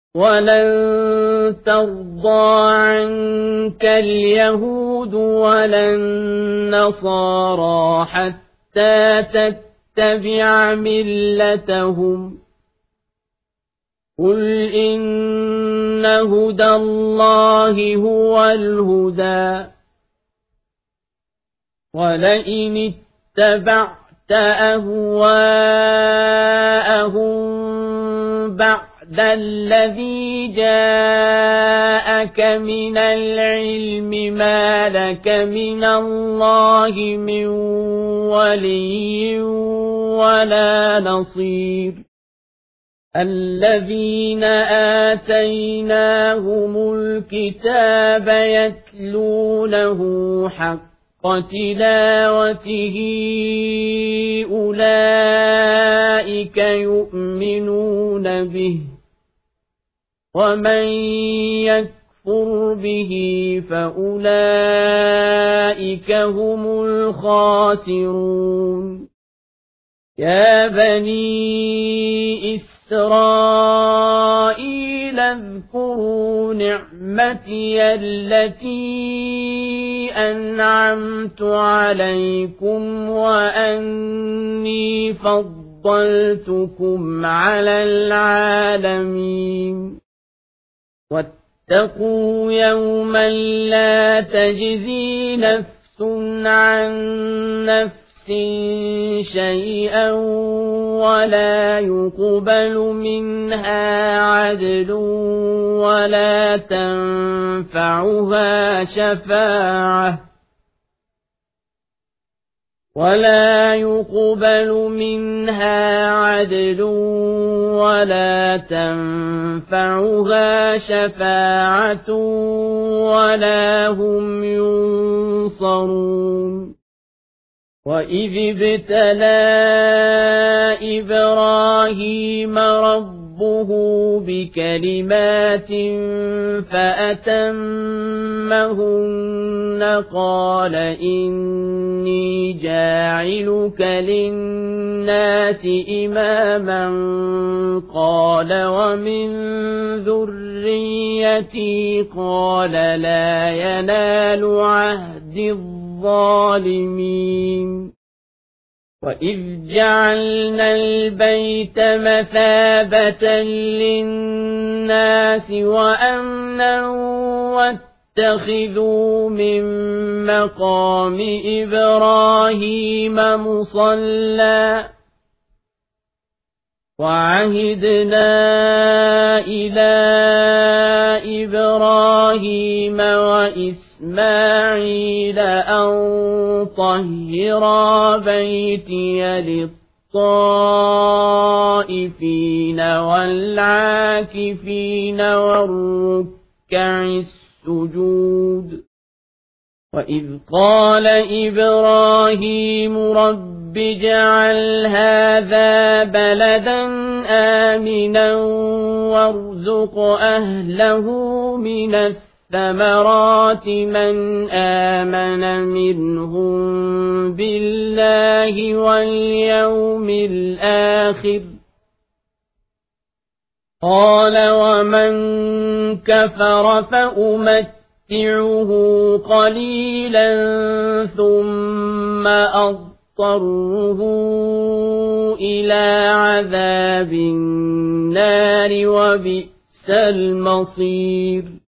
ولن ترضى عنك اليهود ولا النصارى حتى تتبع ملتهم قل إن هدى الله هو الهدى ولئن اتبعت أهواءهم بعد الذي جاءك من العلم ما لك من الله من ولي ولا نصير الذين آتيناهم الكتاب يتلونه حق تلاوته أولئك يؤمنون به ومن يكفر به فأولئك هم الخاسرون يا بني إسرائيل اذكروا نعمتي التي أنعمت عليكم وأني فضلتكم على العالمين واتقوا يوما لا تجزي نفس عن نفس شيئا ولا يقبل منها عدل ولا تنفعها شفاعة ولا هم ينصرون وإذ ابتلى إبراهيم ربه بكلمات فأتمهن قال إني جاعلك للناس إماما قال ومن ذريتي قال لا ينال عهد الظالمين وإذ جعلنا البيت مثابة للناس وأمنا واتخذوا من مقام إبراهيم مصلى وعهدنا إلى إبراهيم وإسماعيل أن طهرا بيتي للطائفين والعاكفين والركع السجود وإذ قال إبراهيم رب اجعل هذا بلدا آمنا وارزق أهله من الثمرات من آمن منهم بالله واليوم الآخر قال ومن كفر فأمتعه قليلا ثم أضطره إلى عذاب النار وبئس المصير